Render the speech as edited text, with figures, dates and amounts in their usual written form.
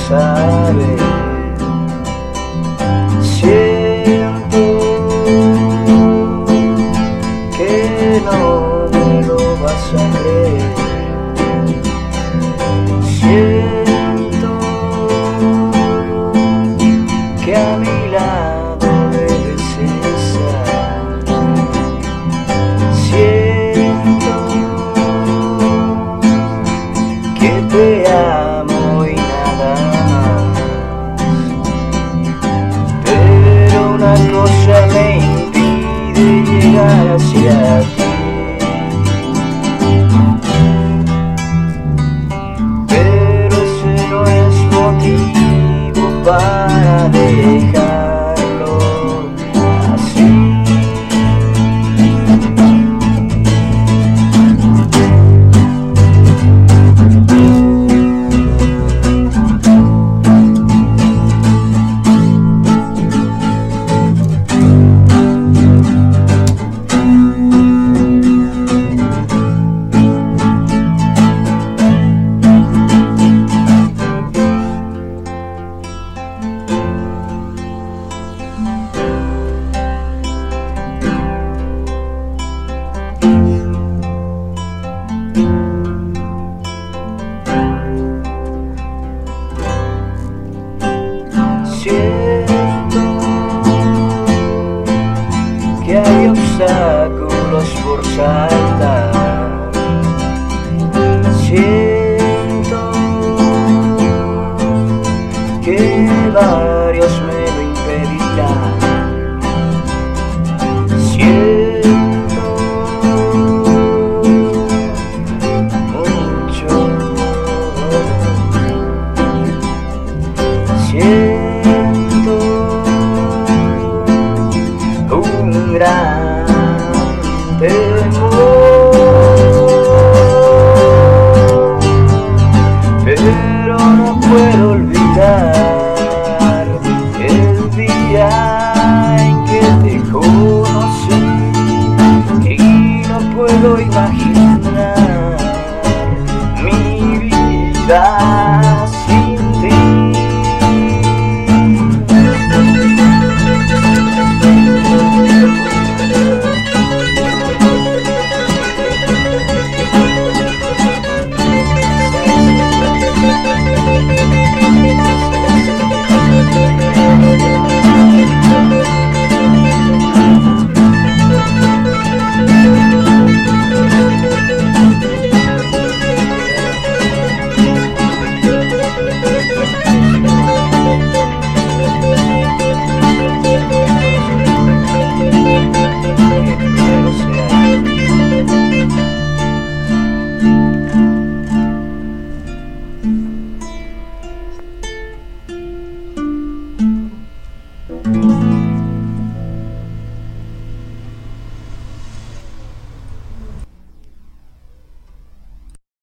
sabes. Siento que no me lo vas a creer. Siento que a mi lado debes estar. Siento que te amo y nada más, pero una cosa me impide llegar hacia ti. Pero ese no es motivo para dejarlo así. Siento que hay obstáculos por saltar. Siento que varios me lo impedirán. Siento mucho. Siento un gran temor.